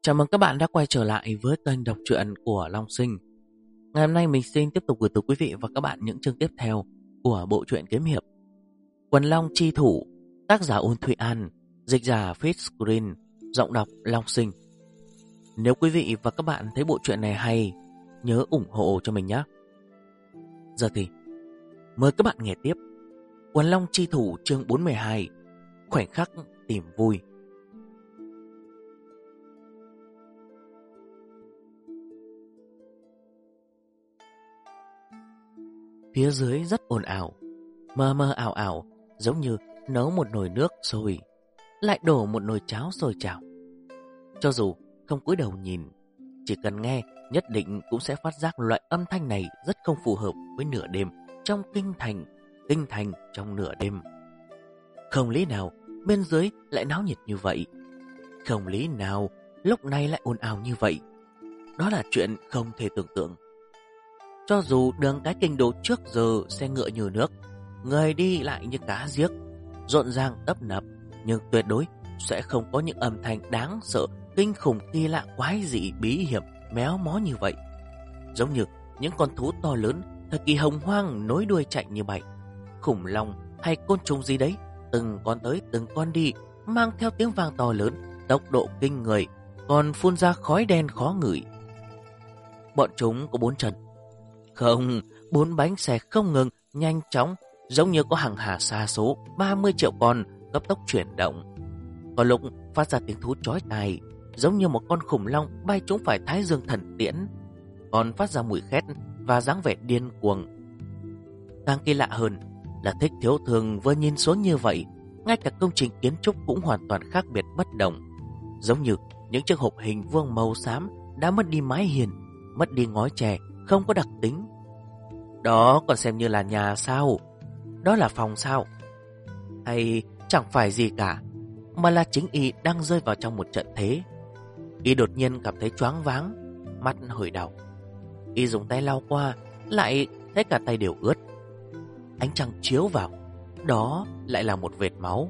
Chào mừng các bạn đã quay trở lại với kênh đọc truyện của Long Sinh. Ngày hôm nay mình xin tiếp tục gửi tới quý vị và các bạn những chương tiếp theo của bộ truyện kiếm hiệp Quần Long Chi Thủ, tác giả Ôn Thụy An, dịch giả Fitch giọng đọc Long Sinh. Nếu quý vị và các bạn thấy bộ truyện này hay, nhớ ủng hộ cho mình nhé. Giờ thì mời các bạn nghe tiếp Quần Long Chi Thủ chương 42, khoảnh khắc tìm vui. Phía dưới rất ồn ào, mơ mơ ảo ảo, giống như nấu một nồi nước sôi, lại đổ một nồi cháo sôi trào. Cho dù không cúi đầu nhìn, chỉ cần nghe, nhất định cũng sẽ phát giác loại âm thanh này rất không phù hợp với nửa đêm trong kinh thành trong nửa đêm. Không lý nào bên dưới lại náo nhiệt như vậy, không lý nào lúc này lại ồn ào như vậy. Đó là chuyện không thể tưởng tượng. Cho dù đường cái kinh đô trước giờ xe ngựa như nước, người đi lại như cá giếc, rộn ràng tấp nập, nhưng tuyệt đối sẽ không có những âm thanh đáng sợ, kinh khủng, kỳ lạ, quái dị, bí hiểm, méo mó như vậy. Giống như những con thú to lớn thời kỳ hồng hoang nối đuôi chạy như bay, khủng long hay côn trùng gì đấy, từng con tới từng con đi, mang theo tiếng vang to lớn, tốc độ kinh người, còn phun ra khói đen khó ngửi. Bọn chúng có 4 chân. Không, 4 bánh xe không ngừng, nhanh chóng, giống như có hàng hà sa số 30 triệu con cấp tốc chuyển động. Có lúc phát ra tiếng thú chói tai, giống như một con khủng long bay trúng phải Thái Dương thần tiễn, còn phát ra mùi khét và dáng vẻ điên cuồng. Càng kỳ lạ hơn là Thích Thiếu Thường vừa nhìn xuống như vậy, ngay cả công trình kiến trúc cũng hoàn toàn khác biệt bất đồng, giống như những chiếc hộp hình vuông màu xám đã mất đi mái hiên, mất đi ngói chè, không có đặc tính. Đó còn xem như là nhà sao? Đó là phòng sao? Hay chẳng phải gì cả, mà là chính y đang rơi vào trong một trận thế. Y đột nhiên cảm thấy choáng váng, mắt hơi đau. Y dùng tay lau qua, lại thấy cả tay đều ướt. Ánh trăng chiếu vào, đó lại là một vệt máu.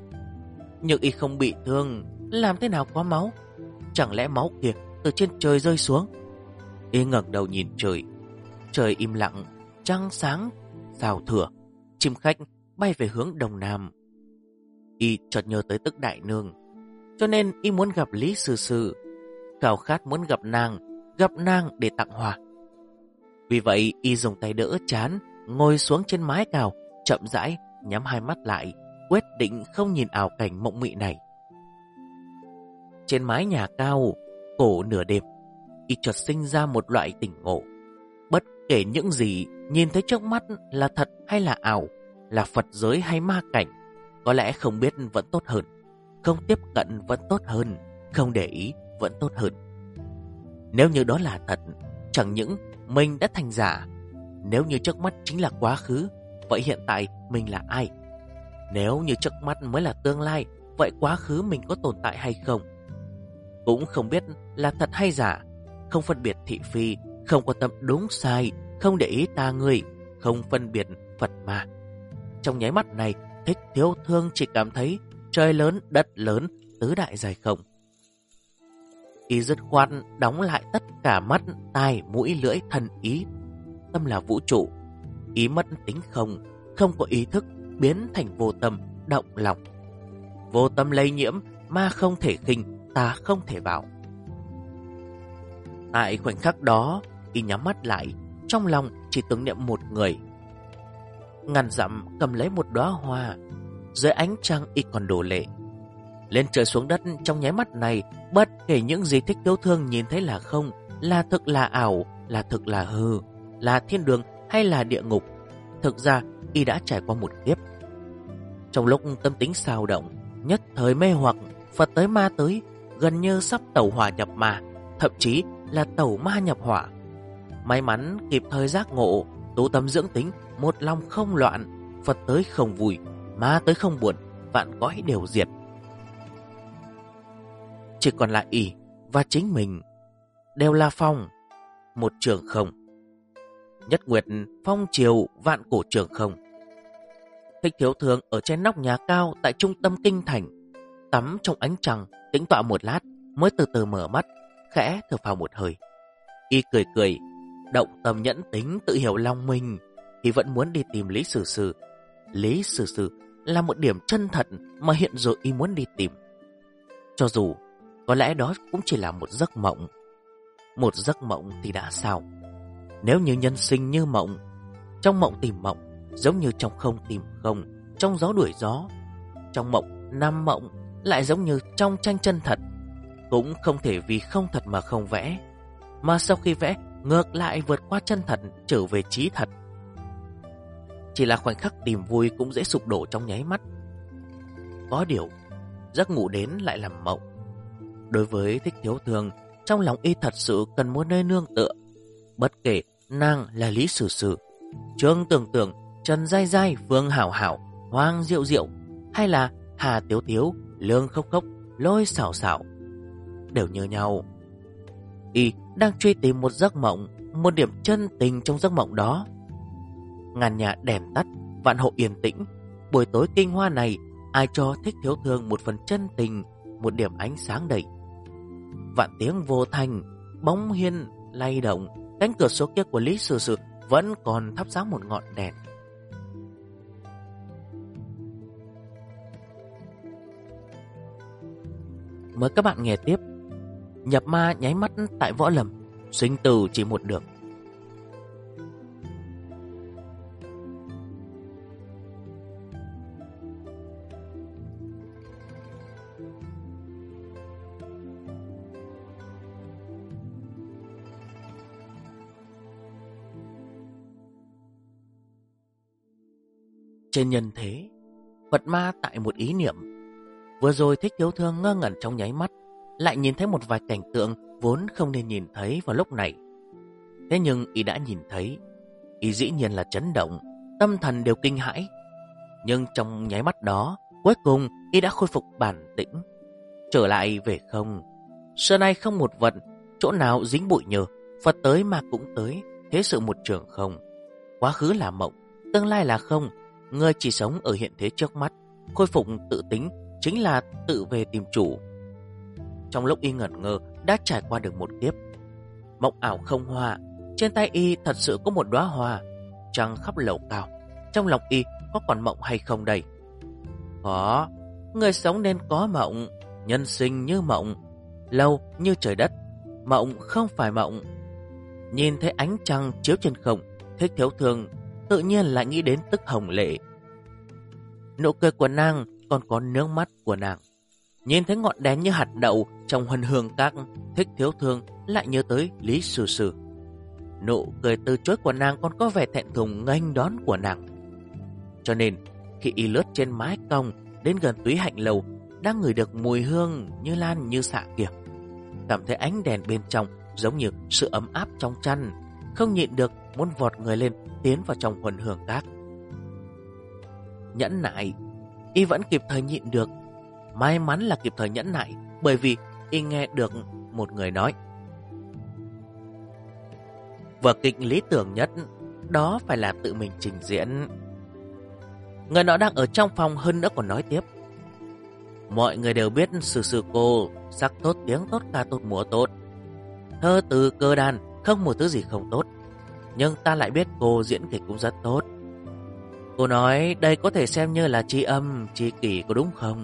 Nhưng y không bị thương, làm thế nào có máu? Chẳng lẽ máu kia từ trên trời rơi xuống? Y ngẩng đầu nhìn trời. Trời im lặng, trăng sáng, sao thửa, chim khách bay về hướng đông nam. Y chợt nhớ tới Tức Đại Nương, cho nên y muốn gặp Lý Sư Sư, khao khát muốn gặp nàng để tặng hoa. Vì vậy y dùng tay đỡ trán, ngồi xuống trên mái cao, chậm rãi nhắm hai mắt lại, quyết định không nhìn ảo cảnh mộng mị này. Trên mái nhà cao, cổ nửa đêm, y chợt sinh ra một loại tỉnh ngộ. Bất kể những gì nhìn thấy trước mắt là thật hay là ảo, là Phật giới hay ma cảnh, có lẽ không biết vẫn tốt hơn, không tiếp cận vẫn tốt hơn, không để ý vẫn tốt hơn. Nếu như đó là thật, chẳng những mình đã thành giả. Nếu như trước mắt chính là quá khứ, vậy hiện tại mình là ai? Nếu như trước mắt mới là tương lai, vậy quá khứ mình có tồn tại hay không? Cũng không biết là thật hay giả, không phân biệt thị phi, không quan tâm đúng sai, không để ý ta người, không phân biệt Phật ma. Trong nháy mắt này, Thích Thiếu Thương chỉ cảm thấy trời lớn, đất lớn, tứ đại dài không. Y dứt khoát đóng lại tất cả mắt, tai, mũi, lưỡi, thân, ý. Tâm là vũ trụ, ý mất tính không, không có ý thức, biến thành vô tâm, động lòng. Vô tâm lây nhiễm, ma không thể khinh, ta không thể vào. Tại khoảnh khắc đó, y nhắm mắt lại, trong lòng chỉ tưởng niệm một người. Ngàn dặm cầm lấy một đóa hoa, dưới ánh trăng y còn đổ lệ. Lên trời xuống đất trong nháy mắt này, bất kể những gì Thích Thiếu Thương nhìn thấy là không, là thực là ảo, là thực là hư, là thiên đường hay là địa ngục. Thực ra y đã trải qua một kiếp. Trong lúc tâm tính xao động, nhất thời mê hoặc, Phật tới ma tới, gần như sắp tẩu hỏa nhập ma, thậm chí là tẩu ma nhập hỏa. May mắn kịp thời giác ngộ, tu tâm dưỡng tính, một lòng không loạn. Phật tới không vui, ma tới không buồn, vạn cõi đều diệt. Chỉ còn lại y và chính mình, đều là phong, một trường không. Nhất nguyệt phong triều, vạn cổ trường không. Thích Thiếu Thương ở trên nóc nhà cao tại trung tâm kinh thành, tắm trong ánh trăng, tĩnh tọa một lát, mới từ từ mở mắt, khẽ thở phào một hơi. Y cười cười, động tâm nhẫn tính tự hiểu lòng mình, thì vẫn muốn đi tìm Lý Sử Sử. Lý Sử Sử là một điểm chân thật mà hiện giờ y muốn đi tìm. Cho dù có lẽ đó cũng chỉ là một giấc mộng. Một giấc mộng thì đã sao? Nếu như nhân sinh như mộng, trong mộng tìm mộng, giống như trong không tìm không, trong gió đuổi gió. Trong mộng nằm mộng, lại giống như trong tranh chân thật. Cũng không thể vì không thật mà không vẽ, mà sau khi vẽ ngược lại vượt qua chân thật trở về trí thật. Chỉ là khoảnh khắc tìm vui cũng dễ sụp đổ trong nháy mắt. Có điều, giấc ngủ đến lại làm mộng. Đối với Thích Thiếu Thương, trong lòng y thật sự cần một nơi nương tựa. Bất kể nàng là Lý Sử Sử, Trương Tưởng Tưởng, Trần Giai Giai, Vương Hảo Hảo, Hoàng Diệu Diệu, hay là Hà Tiếu Tiếu, Lương Khốc Khốc, Lôi Xảo Xảo, đều như nhau. Y đang truy tìm một giấc mộng, một điểm chân tình trong giấc mộng đó. Ngàn nhà đèn tắt, vạn hộ yên tĩnh. Buổi tối kinh hoa này, ai cho Thích Thiếu Thương một phần chân tình, một điểm ánh sáng đầy. Vạn tiếng vô thành, bóng hiên lay động, cánh cửa sổ kia của Lý Sử Sử vẫn còn thắp sáng một ngọn đèn. Mời các bạn nghe tiếp. Nhập ma nháy mắt tại Võ Lâm, sinh tử chỉ một đường. Trên nhân thế, Phật ma tại một ý niệm. Vừa rồi Thích Thiếu Thương ngơ ngẩn trong nháy mắt, lại nhìn thấy một vài cảnh tượng vốn không nên nhìn thấy vào lúc này. Thế nhưng y đã nhìn thấy, y dĩ nhiên là chấn động, tâm thần đều kinh hãi. Nhưng trong nháy mắt đó, cuối cùng y đã khôi phục bản tĩnh, trở lại về không. Xưa nay không một vật, chỗ nào dính bụi nhờ, Phật tới mà cũng tới, thế sự một trường không. Quá khứ là mộng, tương lai là không, người chỉ sống ở hiện thế trước mắt. Khôi phục tự tính chính là tự về tìm chủ. Trong lúc y ngẩn ngơ đã trải qua được một kiếp. Mộng ảo không hoa, trên tay y thật sự có một đóa hoa, trăng khắp lầu cao. Trong lòng y có còn mộng hay không đây? Có, người sống nên có mộng, nhân sinh như mộng, lâu như trời đất, mộng không phải mộng. Nhìn thấy ánh trăng chiếu trên không, Thích Thiếu Thương tự nhiên lại nghĩ đến Tức Hồng Lệ. Nụ cười của nàng còn có nước mắt của nàng. Nhìn thấy ngọn đèn như hạt đậu trong huân hương các, Thích Thiếu Thương lại nhớ tới Lý Sử Sử. Nụ cười từ chối của nàng còn có vẻ thẹn thùng nghênh đón của nàng. Cho nên khi y lướt trên mái cong đến gần túy hạnh lầu, đang ngửi được mùi hương như lan như xạ kia, cảm thấy ánh đèn bên trong giống như sự ấm áp trong chăn, không nhịn được muốn vọt người lên tiến vào trong huân hương các. Nhẫn nại, y vẫn kịp thời nhịn được. May mắn là kịp thời nhẫn nại, bởi vì y nghe được một người nói: vở kịch lý tưởng nhất đó phải là tự mình trình diễn. Người nọ đang ở trong phòng, hơn nữa còn nói tiếp: mọi người đều biết Sử Sử cô sắc tốt, tiếng tốt, ca tốt, múa tốt, thơ từ cơ đàn, không một thứ gì không tốt. Nhưng ta lại biết cô diễn kịch cũng rất tốt. Cô nói đây có thể xem như là tri âm, tri kỷ, có đúng không?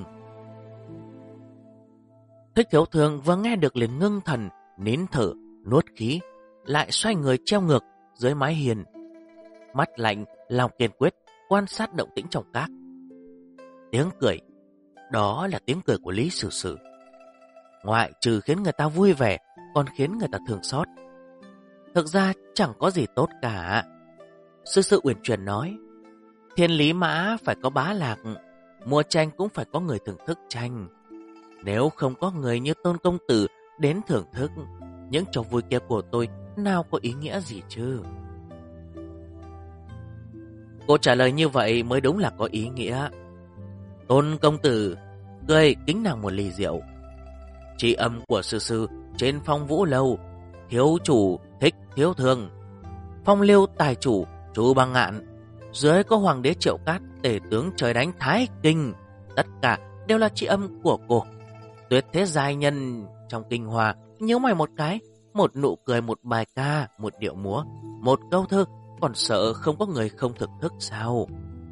Thích Thiếu Thương vừa nghe được liền ngưng thần, nín thở, nuốt khí, lại xoay người treo ngược dưới mái hiên. Mắt lạnh, lòng kiên quyết, quan sát động tĩnh trong các. Tiếng cười, đó là tiếng cười của Lý Sử Sử. Ngoại trừ khiến người ta vui vẻ, còn khiến người ta thương xót. Thực ra chẳng có gì tốt cả. Sư Sự uyển chuyển nói: thiên lý mã phải có bá lạc, mua tranh cũng phải có người thưởng thức tranh. Nếu không có người như Tôn công tử đến thưởng thức, những trò vui kia của tôi nào có ý nghĩa gì chứ? Cô trả lời như vậy mới đúng là có ý nghĩa. Tôn công tử cười kính nàng một ly rượu. Tri âm của Sư Sư trên Phong Vũ Lâu, thiếu chủ Thích Thiếu Thương, Phong Liêu tài chủ Chu Băng Ngạn, dưới có Hoàng đế Triệu Cát, tể tướng trời đánh Thái Kinh, tất cả đều là tri âm của cô. Tuyệt thế giai nhân trong kinh hoa, nhíu mày một cái, một nụ cười, một bài ca, một điệu múa, một câu thơ, còn sợ không có người không thực thức sao?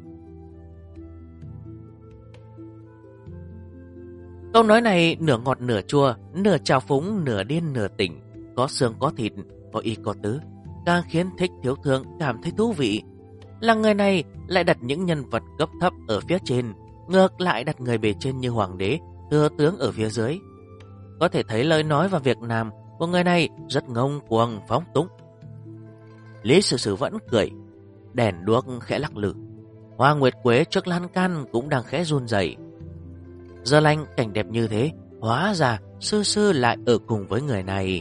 Câu nói này nửa ngọt nửa chua, nửa trào phúng, nửa điên nửa tỉnh, có xương có thịt, có ý có tứ, càng khiến Thích Thiếu Thương cảm thấy thú vị. Là người này lại đặt những nhân vật cấp thấp ở phía trên, ngược lại đặt người bề trên như hoàng đế, thừa tướng ở phía dưới. Có thể thấy lời nói và việc làm của người này rất ngông cuồng phóng túng. Lý Sử Sử vẫn cười, đèn đuốc khẽ lắc lư, hoa nguyệt quế trước lan can cũng đang khẽ run rẩy. Giờ lành cảnh đẹp như thế, hóa ra Sư Sư lại ở cùng với người này.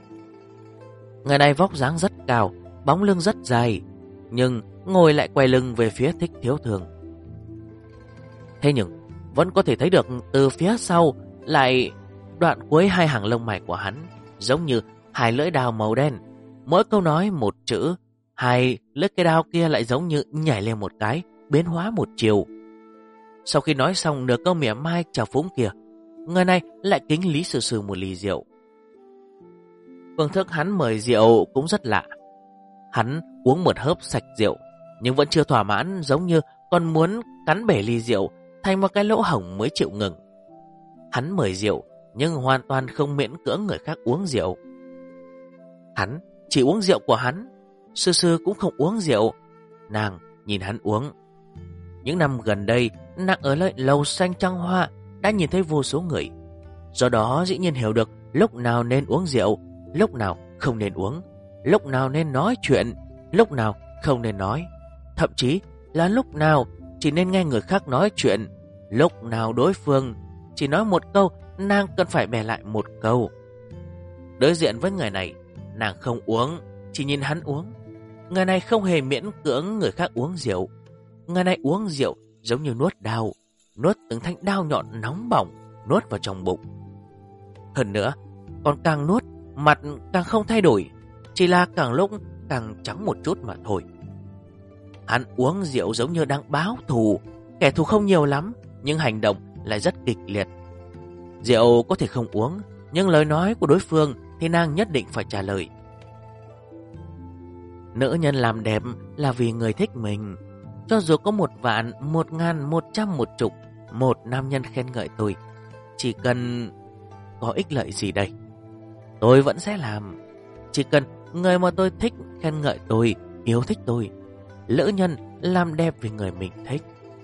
Người này vóc dáng rất cao, bóng lưng rất dài, nhưng ngồi lại quay lưng về phía Thích Thiếu Thương. Thế nhưng vẫn có thể thấy được từ phía sau lại đoạn cuối hai hàng lông mày của hắn giống như hai lưỡi đao màu đen. Mỗi câu nói một chữ, hai lưỡi cây đao kia lại giống như nhảy lên một cái, biến hóa một chiều. Sau khi nói xong nửa câu mỉa mai chào phúng kia, người này lại kính Lý Sử Sử một ly rượu. Phương thức hắn mời rượu cũng rất lạ. Hắn uống một hớp sạch rượu, nhưng vẫn chưa thỏa mãn, giống như còn muốn cắn bể ly rượu thành một cái lỗ hổng mới chịu ngừng. Hắn mời rượu, nhưng hoàn toàn không miễn cưỡng người khác uống rượu. Hắn chỉ uống rượu của hắn, Sư Sư cũng không uống rượu. Nàng nhìn hắn uống. Những năm gần đây, nàng ở lại lầu xanh trăng hoa đã nhìn thấy vô số người. Do đó dĩ nhiên hiểu được lúc nào nên uống rượu, lúc nào không nên uống, lúc nào nên nói chuyện, lúc nào không nên nói. Thậm chí là lúc nào chỉ nên nghe người khác nói chuyện, lúc nào đối phương chỉ nói một câu, nàng cần phải bè lại một câu. Đối diện với người này, nàng không uống, chỉ nhìn hắn uống. Người này không hề miễn cưỡng người khác uống rượu. Người này uống rượu giống như nuốt đao, nuốt từng thanh đao nhọn nóng bỏng, nuốt vào trong bụng. Hơn nữa, còn càng nuốt, mặt càng không thay đổi, chỉ là càng lúc càng trắng một chút mà thôi. Hắn uống rượu giống như đang báo thù, kẻ thù không nhiều lắm, nhưng hành động lại rất kịch liệt. Rượu có thể không uống, nhưng lời nói của đối phương thì nàng nhất định phải trả lời. Nữ nhân làm đẹp là vì người thích mình. Cho dù có 1 vạn, 1.000, 100, 1 000, một nam nhân khen ngợi tôi, chỉ cần có ích lợi gì đây, tôi vẫn sẽ làm. Chỉ cần người mà tôi thích khen ngợi tôi, yêu thích tôi. Nữ nhân làm đẹp vì người mình thích.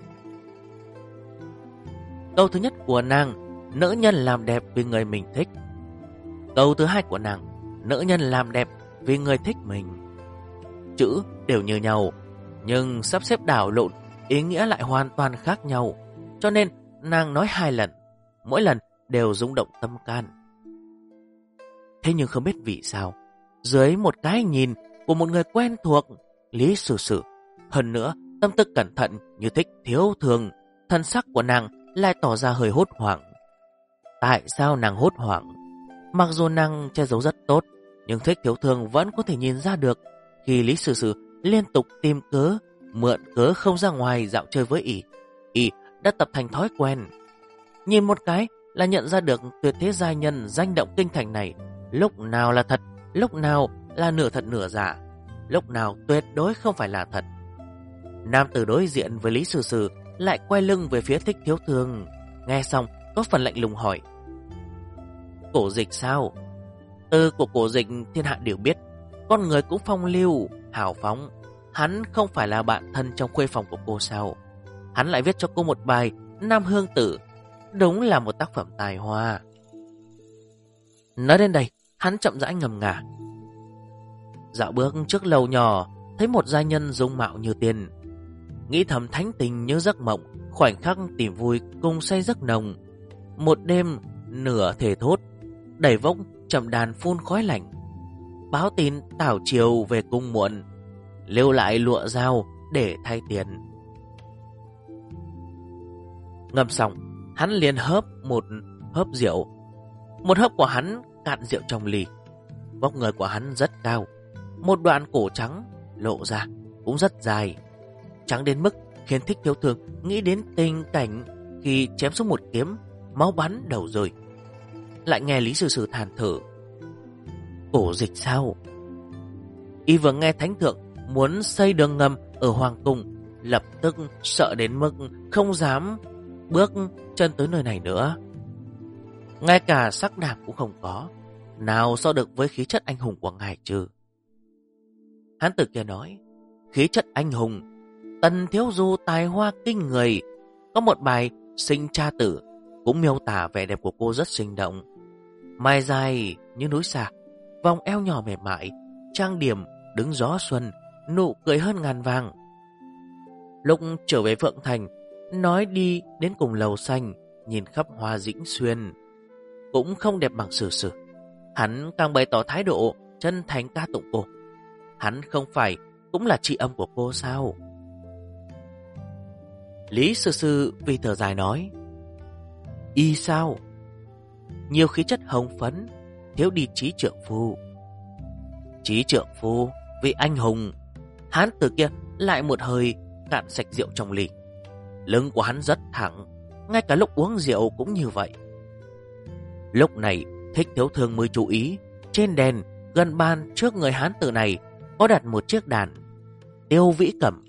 Câu thứ nhất của nàng, nữ nhân làm đẹp vì người mình thích. Câu thứ hai của nàng, nữ nhân làm đẹp vì người thích mình. Chữ đều như nhau, nhưng sắp xếp đảo lộn, ý nghĩa lại hoàn toàn khác nhau. Cho nên nàng nói 2 lần, mỗi lần đều rung động tâm can. Thế nhưng không biết vì sao, dưới một cái nhìn của một người quen thuộc, Lý Sử Sử, hơn nữa tâm tư cẩn thận như Thích Thiếu Thương, thân sắc của nàng lại tỏ ra hơi hốt hoảng. Tại sao nàng hốt hoảng? Mặc dù nàng che giấu rất tốt, nhưng Thích Thiếu Thương vẫn có thể nhìn ra được khi Lý Sử Sử liên tục tìm cớ, mượn cớ không ra ngoài dạo chơi với ỷ đã tập thành thói quen. Nhìn một cái là nhận ra được tuyệt thế giai nhân danh động kinh thành này, lúc nào là thật, lúc nào là nửa thật nửa giả, lúc nào tuyệt đối không phải là thật. Nam tử đối diện với Lý Sử Sử lại quay lưng về phía Thích Thiếu Thương, nghe xong có phần lạnh lùng hỏi: Cổ Dịch sao? Từ của Cổ Dịch thiên hạ đều biết, con người cũng phong lưu, hào phóng. Hắn không phải là bạn thân trong khuê phòng của cô sao? Hắn lại viết cho cô một bài Nam Hương Tử, đúng là một tác phẩm tài hoa. Nói đến đây, hắn chậm rãi ngầm ngả. Dạo bước trước lầu nhỏ, thấy một giai nhân dung mạo như tiên, nghĩ thầm thánh tình như giấc mộng, khoảnh khắc tìm vui cùng say giấc nồng. Một đêm nửa thể thốt, đẩy vốc chậm đàn phun khói lạnh, báo tin tảo chiều về cung muộn, lưu lại lụa dao để thay tiền. Ngâm xong, hắn liền hớp một hớp rượu. Một hớp của hắn cạn rượu trong ly. Vóc người của hắn rất cao, một đoạn cổ trắng lộ ra cũng rất dài, trắng đến mức khiến Thích Thiếu Thương nghĩ đến tình cảnh khi chém xuống một kiếm, máu bắn đầu rơi. lại nghe Lý Sư Sư than thở. Cổ dịch sao? Y vừa nghe thánh thượng muốn xây đường ngầm ở hoàng cung, lập tức sợ đến mức không dám bước chân tới nơi này nữa. Ngay cả sắc đảm cũng không có, nào so được với khí chất anh hùng của ngài chứ? Hán tử kia nói, khí chất anh hùng, Tần thiếu du tài hoa kinh người. Có một bài Sinh cha tử cũng miêu tả vẻ đẹp của cô rất sinh động. Mai dài như núi sạc, vòng eo nhỏ mềm mại, trang điểm đứng gió xuân, nụ cười hơn ngàn vàng. Lúc trở về Phượng Thành, nói đi đến cùng lầu xanh, nhìn khắp hoa dĩnh xuyên, cũng không đẹp bằng Sử Sử. Hắn càng bày tỏ thái độ chân thành ca tụng cô. Hắn không phải cũng là tri âm của cô sao? Lý Sử Sử vì thở dài nói, y sao? Nhiều khí chất hồng phấn, thiếu đi trí trượng phu. Trí trượng phu vì anh hùng. Hán tử kia lại một hơi cạn sạch rượu trong ly. Lưng của hắn rất thẳng, ngay cả lúc uống rượu cũng như vậy. Lúc này Thích Thiếu Thương mới chú ý, trên đèn gần bàn trước người hán tử này có đặt một chiếc đàn Tiêu Vĩ Cẩm,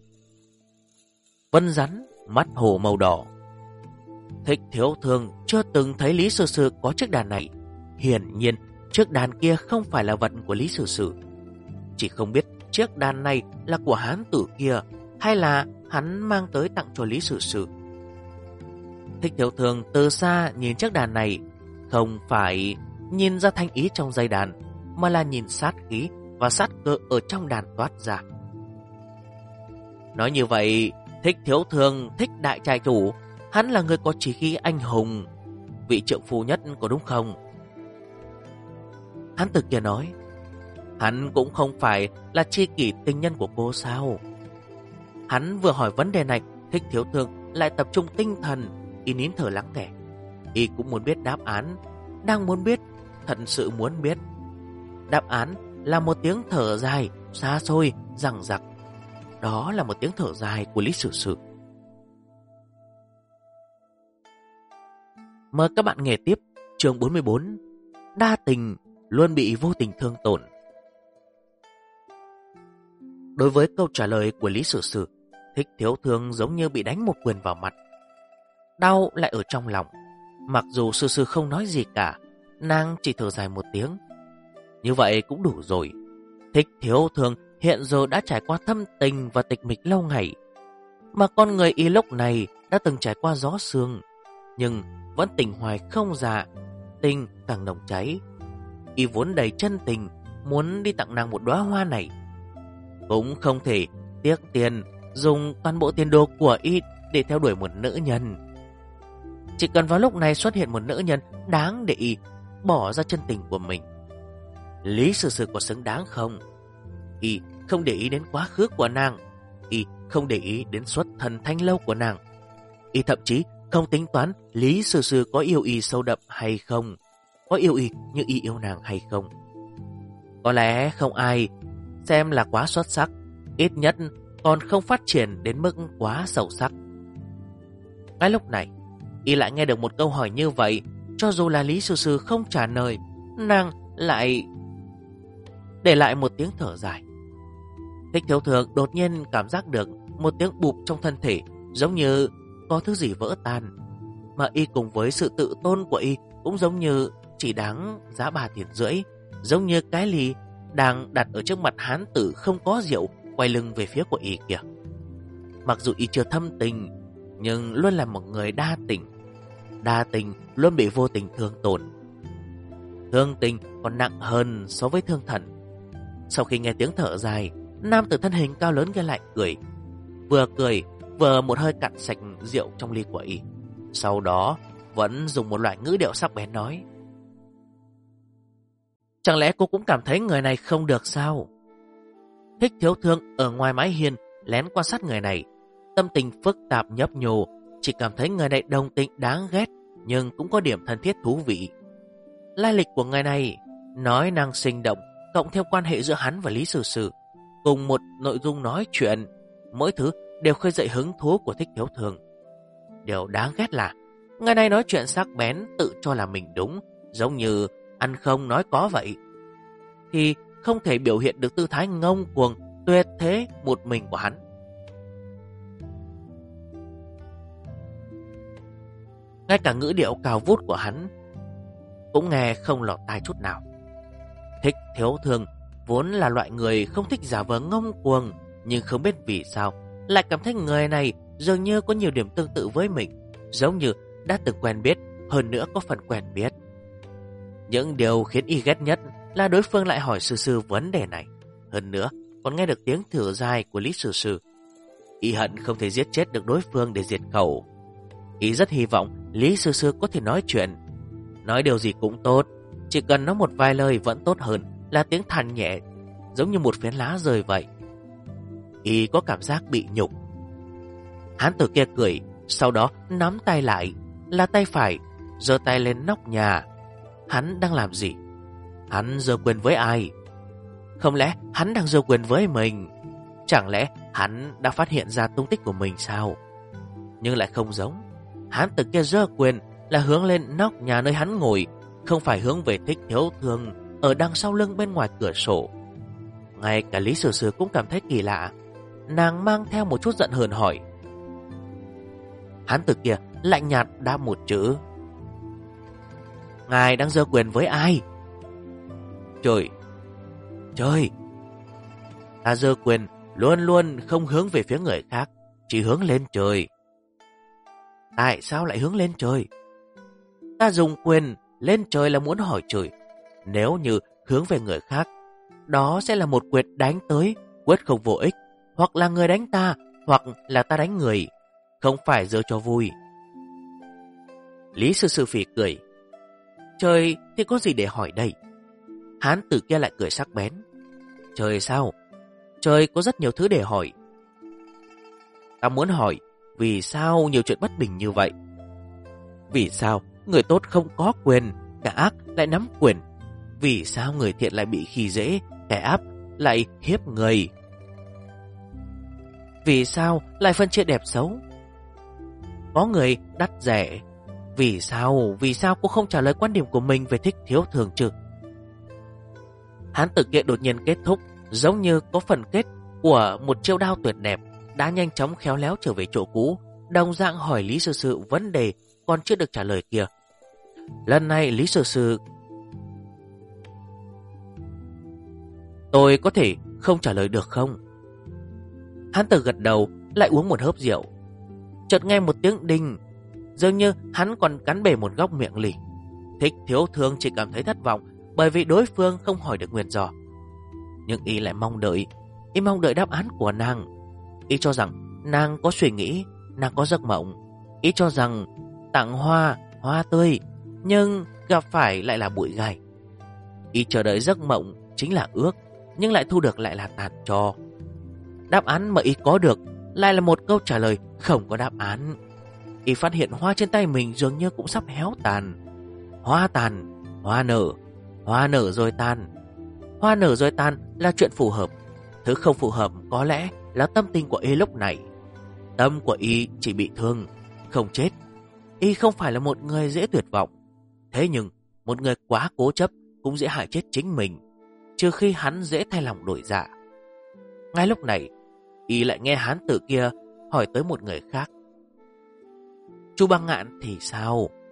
vân rắn, mắt hồ màu đỏ. Thích Thiếu Thương chưa từng thấy Lý Sử Sử có chiếc đàn này. Hiển nhiên chiếc đàn kia không phải là vật của Lý Sử Sử. Chỉ không biết chiếc đàn này là của hán tử kia hay là hắn mang tới tặng cho Lý Sử Sử. Thích Thiếu Thương từ xa nhìn chiếc đàn này, không phải nhìn ra thanh ý trong dây đàn, mà là nhìn sát khí và sát cơ ở trong đàn toát ra. Nói như vậy, Thích Thiếu Thương thích đại trai chủ, hắn là người có chí khí anh hùng, vị trượng phu nhất, có đúng không? Hắn tử kia nói, hắn cũng không phải là tri kỷ tình nhân của cô sao? Hắn vừa hỏi vấn đề này, Thích Thiếu Thương lại tập trung tinh thần, y nín thở lắng nghe. Y cũng muốn biết đáp án, đang muốn biết, thật sự muốn biết. Đáp án là một tiếng thở dài, xa xôi, dằng dặc. Đó là một tiếng thở dài của Lý Sử Sử. Mời các bạn nghe tiếp chương 44. Đa tình luôn bị vô tình thương tổn. Đối với câu trả lời của Lý Sử Sử, Thích Thiếu Thương giống như bị đánh một quyền vào mặt. Đau lại ở trong lòng. Mặc dù Sử Sử không nói gì cả, nàng chỉ thở dài một tiếng. Như vậy cũng đủ rồi. Thích Thiếu Thương hiện giờ đã trải qua thâm tình và tịch mịch lâu ngày, mà con người y lúc này đã từng trải qua gió sương, nhưng vẫn tình hoài không già, tình càng nồng cháy. Y vốn đầy chân tình, muốn đi tặng nàng một đóa hoa này, cũng không thể tiếc tiền dùng toàn bộ tiền đồ của y để theo đuổi một nữ nhân. Chỉ cần vào lúc này xuất hiện một nữ nhân đáng để y bỏ ra chân tình của mình. Lý Sử Sử có xứng đáng không? Y không để ý đến quá khứ của nàng, y không để ý đến xuất thân thanh lâu của nàng, y thậm chí không tính toán Lý Sử Sử có yêu y sâu đậm hay không, có yêu y như y yêu nàng hay không. Có lẽ không ai xem là quá xuất sắc, ít nhất còn không phát triển đến mức quá sâu sắc. Ngay lúc này, y lại nghe được một câu hỏi như vậy. Cho dù là Lý Sử Sử không trả lời, nàng lại để lại một tiếng thở dài. Thích Thiếu Thương đột nhiên cảm giác được một tiếng bụp trong thân thể, giống như có thứ gì vỡ tan. Mà y cùng với sự tự tôn của y cũng giống như chỉ đáng giá 3 tiền rưỡi, giống như cái ly đang đặt ở trước mặt hán tử không có rượu quay lưng về phía của y kìa. Mặc dù y chưa thâm tình, nhưng luôn là một người đa tình. Đa tình luôn bị vô tình thương tổn. Thương tình còn nặng hơn so với thương thần. Sau khi nghe tiếng thở dài, nam tử thân hình cao lớn kia lại cười. Cười vừa một hơi cạn sạch rượu trong ly của y. Sau đó vẫn dùng một loại ngữ điệu sắc bén nói, chẳng lẽ cô cũng cảm thấy người này không được sao? Thích Thiếu Thương ở ngoài mái hiên lén quan sát người này, tâm tình phức tạp nhấp nhô, chỉ cảm thấy người này đồng tình đáng ghét, nhưng cũng có điểm thân thiết thú vị. Lai lịch của người này, nói năng sinh động, cộng theo quan hệ giữa hắn và Lý Sử Sử, cùng một nội dung nói chuyện, mỗi thứ đều khơi dậy hứng thú của Thích Thiếu Thương. Điều đáng ghét là người này nói chuyện sắc bén, tự cho là mình đúng, giống như ăn không nói có vậy, thì không thể biểu hiện được tư thái ngông cuồng tuyệt thế một mình của hắn. Ngay cả ngữ điệu cao vút của hắn cũng nghe không lọt tai chút nào. Thích Thiếu Thương vốn là loại người không thích giả vờ ngông cuồng, nhưng không biết vì sao lại cảm thấy người này dường như có nhiều điểm tương tự với mình, giống như đã từng quen biết, hơn nữa có phần quen biết. Những điều khiến y ghét nhất là đối phương lại hỏi Sư Sư vấn đề này, hơn nữa còn nghe được tiếng thở dài của Lý Sư Sư. Y hận không thể giết chết được đối phương để diệt khẩu. Y rất hy vọng Lý Sư Sư có thể nói chuyện. Nói điều gì cũng tốt, chỉ cần nói một vài lời vẫn tốt hơn là tiếng than nhẹ, giống như một phiến lá rơi vậy. Y có cảm giác bị nhục. Hán tử kia cười, sau đó nắm tay lại, là tay phải, giơ tay lên nóc nhà. Hắn đang làm gì? Hắn giơ quyền với ai? Không lẽ hắn đang giơ quyền với mình? Chẳng lẽ hắn đã phát hiện ra tung tích của mình sao? Nhưng lại không giống. Hán tử kia giơ quyền là hướng lên nóc nhà nơi hắn ngồi, không phải hướng về Thích Thiếu Thương ở đằng sau lưng bên ngoài cửa sổ. Ngay cả Lý Sử Sử cũng cảm thấy kỳ lạ. Nàng mang theo một chút giận hờn hỏi. Hán tử kia lạnh nhạt đáp một chữ. Ngài đang giơ quyền với ai? Trời! Trời! Ta giơ quyền luôn luôn không hướng về phía người khác, chỉ hướng lên trời. Tại sao lại hướng lên trời? Ta dùng quyền lên trời là muốn hỏi trời. Nếu như hướng về người khác, đó sẽ là một quyền đánh tới, quyết không vô ích. Hoặc là người đánh ta, hoặc là ta đánh người. Không phải giơ cho vui. Lý Sư Sư phì cười. Trời thì có gì để hỏi đây? Hán tử kia lại cười sắc bén. Trời sao? Trời có rất nhiều thứ để hỏi. Ta muốn hỏi, vì sao nhiều chuyện bất bình như vậy? Vì sao người tốt không có quyền, kẻ ác lại nắm quyền? Vì sao người thiện lại bị khi dễ, kẻ ác lại hiếp người? Vì sao lại phân chia đẹp xấu? Có người đắt rẻ. Vì sao cô không trả lời quan điểm của mình về Thích Thiếu Thường chứ? Hán tử kia đột nhiên kết thúc, giống như có phần kết của một chiêu đao tuyệt đẹp, đã nhanh chóng khéo léo trở về chỗ cũ, đồng dạng hỏi Lý Sư Sư vấn đề còn chưa được trả lời kia. Lần này Lý Sư Sư: Tôi có thể không trả lời được không? Hán tử gật đầu, lại uống một hớp rượu. Chợt nghe một tiếng đinh, dường như hắn còn cắn bể một góc miệng lì. Thích Thiếu Thương chỉ cảm thấy thất vọng bởi vì đối phương không hỏi được nguyên do. Nhưng y lại mong đợi đáp án của nàng. Y cho rằng nàng có suy nghĩ, nàng có giấc mộng. Y cho rằng tặng hoa tươi, nhưng gặp phải lại là bụi gai. Y chờ đợi giấc mộng chính là ước, nhưng lại thu được lại là tàn tro. Đáp án mà y có được lại là một câu trả lời không có đáp án. Y phát hiện hoa trên tay mình dường như cũng sắp héo tàn. Hoa tàn, hoa nở rồi tàn. Hoa nở rồi tàn là chuyện phù hợp. Thứ không phù hợp có lẽ là tâm tình của y lúc này. Tâm của y chỉ bị thương, không chết. Y không phải là một người dễ tuyệt vọng. Thế nhưng một người quá cố chấp cũng dễ hại chết chính mình, trừ khi hắn dễ thay lòng đổi dạ. Ngay lúc này, y lại nghe hán tử kia hỏi tới một người khác. Chu Băng Ngạn thì sao?